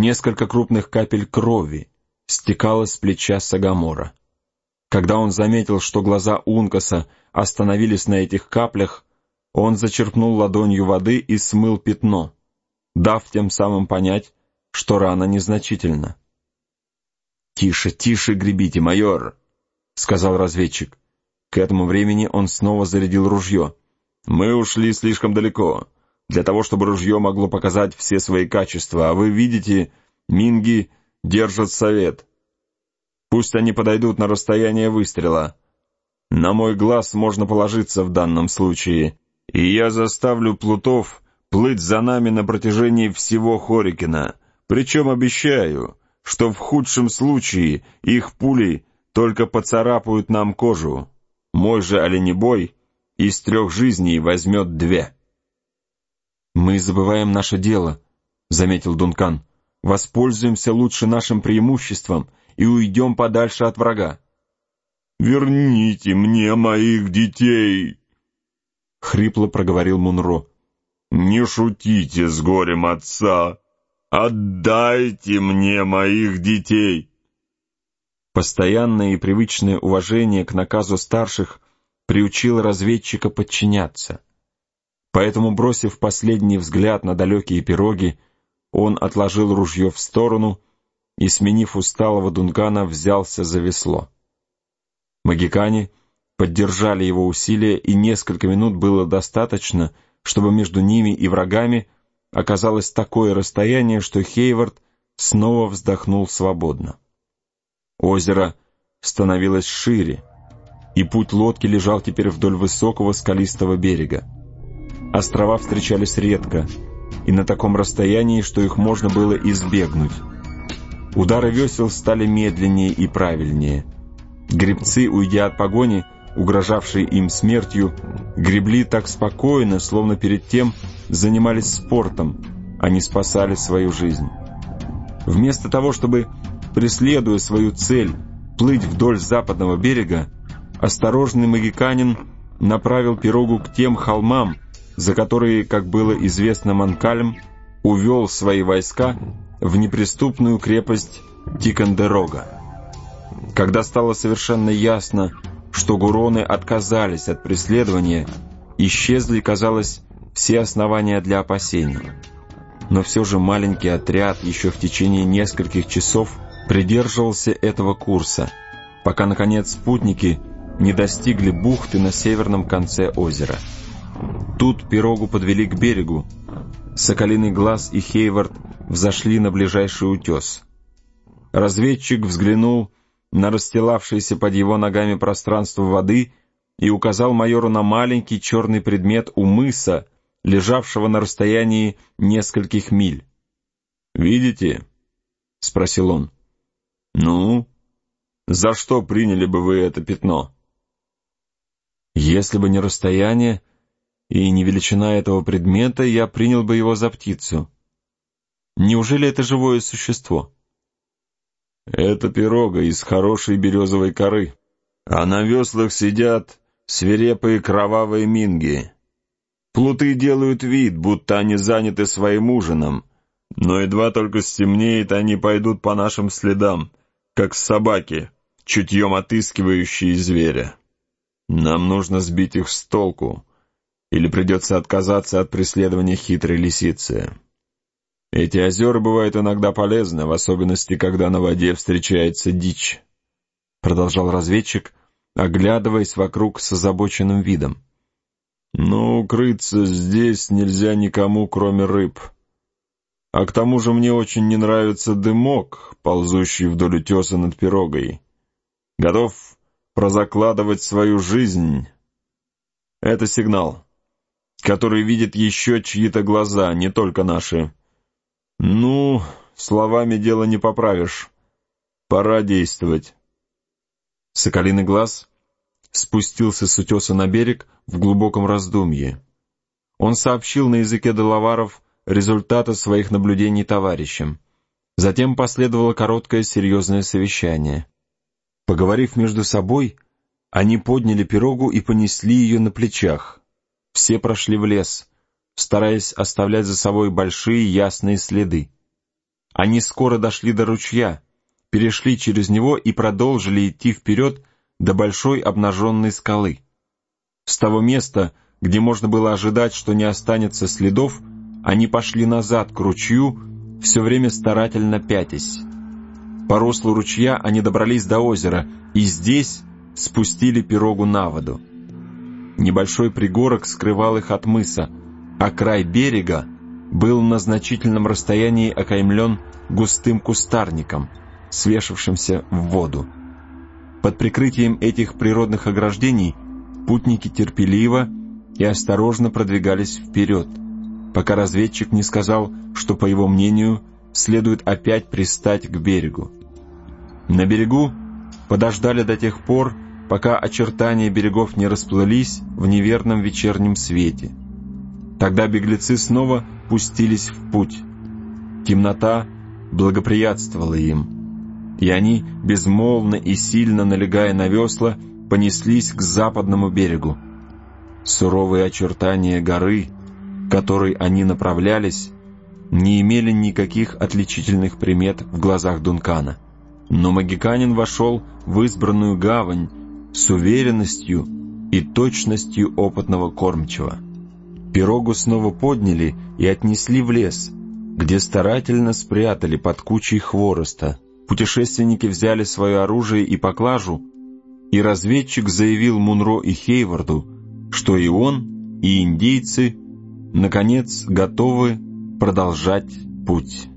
Несколько крупных капель крови стекало с плеча Сагамора. Когда он заметил, что глаза Ункаса остановились на этих каплях, он зачерпнул ладонью воды и смыл пятно, дав тем самым понять, что рана незначительна. «Тише, тише гребите, майор», — сказал разведчик. К этому времени он снова зарядил ружье. «Мы ушли слишком далеко, для того, чтобы ружье могло показать все свои качества, а вы видите, минги держат совет. Пусть они подойдут на расстояние выстрела. На мой глаз можно положиться в данном случае, и я заставлю плутов плыть за нами на протяжении всего Хорикена, причем обещаю, что в худшем случае их пули только поцарапают нам кожу. Мой же оленебой из 3 жизней возьмет 2. «Мы забываем наше дело», — заметил Дункан. «Воспользуемся лучше нашим преимуществом и уйдем подальше от врага». «Верните мне моих детей!» — хрипло проговорил Мунро. «Не шутите с горем отца! Отдайте мне моих детей!» Постоянное и привычное уважение к наказу старших приучило разведчика подчиняться. Поэтому, бросив последний взгляд на далекие пироги, он отложил ружье в сторону и, сменив усталого Дункана, взялся за весло. Магикане поддержали его усилия, и несколько минут было достаточно, чтобы между ними и врагами оказалось такое расстояние, что Хейвард снова вздохнул свободно. Озеро становилось шире, и путь лодки лежал теперь вдоль высокого скалистого берега. Острова встречались редко, и на таком расстоянии, что их можно было избегнуть. Удары весел стали медленнее и правильнее. Гребцы, уйдя от погони, угрожавшей им смертью, гребли так спокойно, словно перед тем занимались спортом, а не спасали свою жизнь. Вместо того, чтобы, преследуя свою цель, плыть вдоль западного берега, осторожный магиканин направил пирогу к тем холмам, за которые, как было известно Манкальм, увел свои войска в неприступную крепость Тикандерога. Когда стало совершенно ясно, что гуроны отказались от преследования, исчезли, казалось, все основания для опасений. Но все же маленький отряд еще в течение нескольких часов придерживался этого курса, пока, наконец, спутники не достигли бухты на северном конце озера. Тут пирогу подвели к берегу. Соколиный глаз и Хейвард взошли на ближайший утес. Разведчик взглянул на расстилавшееся под его ногами пространство воды и указал майору на маленький черный предмет у мыса, лежавшего на расстоянии нескольких миль. «Видите?» — спросил он. «Ну, за что приняли бы вы это пятно?» «Если бы не расстояние и не величина этого предмета, я принял бы его за птицу. Неужели это живое существо?» «Это пирога из хорошей березовой коры, а на веслах сидят свирепые кровавые минги. Плуты делают вид, будто они заняты своим ужином, но едва только стемнеет, они пойдут по нашим следам, как собаки, чутьем отыскивающие зверя. Нам нужно сбить их с толку, или придется отказаться от преследования хитрой лисицы. Эти озера бывают иногда полезны, в особенности, когда на воде встречается дичь», — продолжал разведчик, оглядываясь вокруг с озабоченным видом. «Но укрыться здесь нельзя никому, кроме рыб. А к тому же мне очень не нравится дымок, ползущий вдоль утеса над пирогой. Готов прозакладывать свою жизнь. Это сигнал, который видит еще чьи-то глаза, не только наши. Ну, словами дело не поправишь. Пора действовать». Соколиный глаз спустился с утеса на берег в глубоком раздумье. Он сообщил на языке делаваров результаты своих наблюдений товарищам. Затем последовало короткое серьезное совещание. Поговорив между собой, они подняли пирогу и понесли ее на плечах. Все прошли в лес, стараясь оставлять за собой большие ясные следы. Они скоро дошли до ручья, перешли через него и продолжили идти вперед до большой обнаженной скалы. С того места, где можно было ожидать, что не останется следов, они пошли назад к ручью, все время старательно пятясь. По руслу ручья они добрались до озера и здесь спустили пирогу на воду. Небольшой пригорок скрывал их от мыса, а край берега был на значительном расстоянии окаймлен густым кустарником, свешившимся в воду. Под прикрытием этих природных ограждений путники терпеливо и осторожно продвигались вперед, пока разведчик не сказал, что, по его мнению, следует опять пристать к берегу. На берегу подождали до тех пор, пока очертания берегов не расплылись в неверном вечернем свете. Тогда беглецы снова пустились в путь. Темнота благоприятствовала им, и они, безмолвно и сильно налегая на весла, понеслись к западному берегу. Суровые очертания горы, к которой они направлялись, не имели никаких отличительных примет в глазах Дункана. Но магиканин вошел в избранную гавань с уверенностью и точностью опытного кормчего. Пирогу снова подняли и отнесли в лес, где старательно спрятали под кучей хвороста. Путешественники взяли свое оружие и поклажу, и разведчик заявил Мунро и Хейварду, что и он, и индейцы, наконец, готовы продолжать путь.